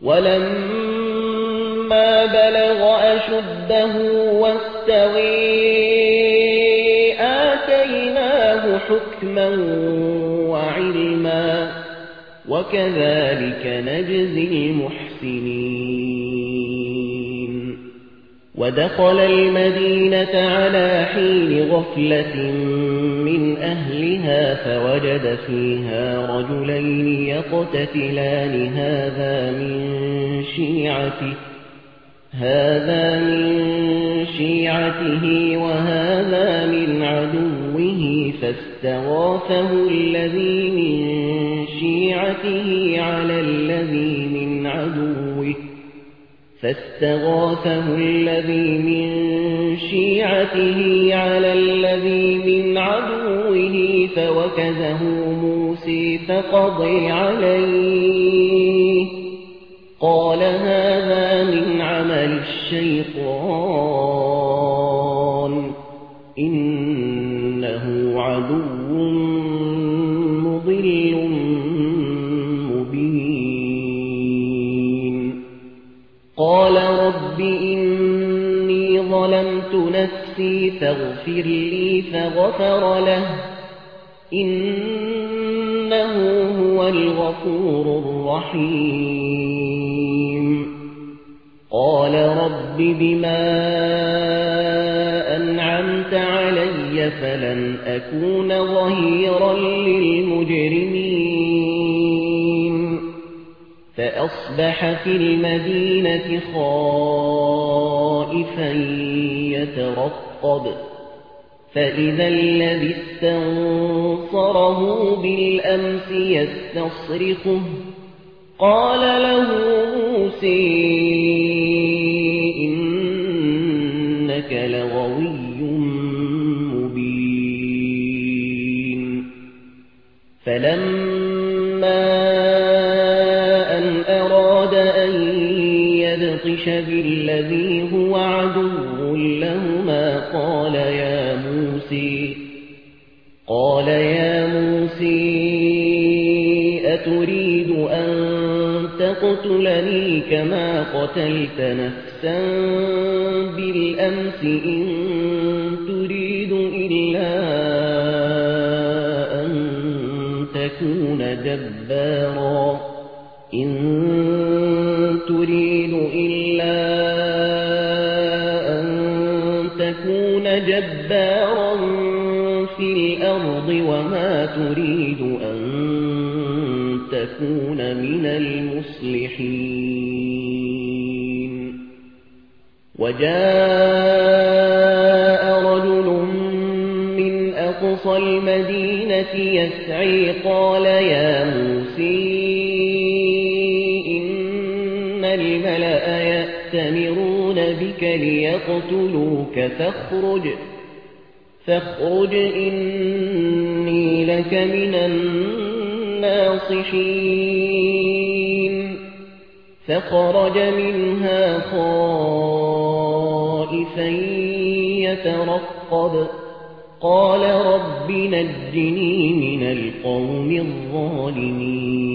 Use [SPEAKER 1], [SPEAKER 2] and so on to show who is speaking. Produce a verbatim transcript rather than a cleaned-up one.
[SPEAKER 1] ولما بلغ أشده واستوي آتيناه حكما وعلما وكذلك نجزي المحسنين ودخل المدينة على حين غفلة من أهلها فوجد فيها رجلين يقتتلان هذا من شيعته هذا من شيعته وهذا من عدوه فاستغاثه الذي من شيعته على الذي من عدوه فاستغاثه الذي من شيعته على الذي من عدوه فوكزه موسى فقضى عليه قال هذا من عمل الشيطان إنه عدو مضل مبين قال رب إني ظلمت نفسي فاغفر لي فغفر له إنه هو الغفور الرحيم قال رب بما أنعمت علي فلن أكون ظهيرا للمجرمين فأصبح في المدينة خائفا يترقب فإذا الذي استنصره بالأمس يستصرخه قال له موسى إنك لغوي مبين فلما أن أراد أن يبطش بالذي هو عدو لهما قال يا موسى قال يا موسى أتريد أن تقتلني كما قتلت نفسا بالأمس إن تريد إلا أن تكون جبارا إن تريد إلا أن تكون جبارا في الأرض وما تريد أن تكون من المصلحين وجاء رجل من أقصى المدينة يسعي قال يا موسى إن الملأ يأتمرون بك ليقتلوك فاخرج فاخرج إني لك من الناصحين فخرج منها خائفا يترقب قال رب نجني من القوم الظالمين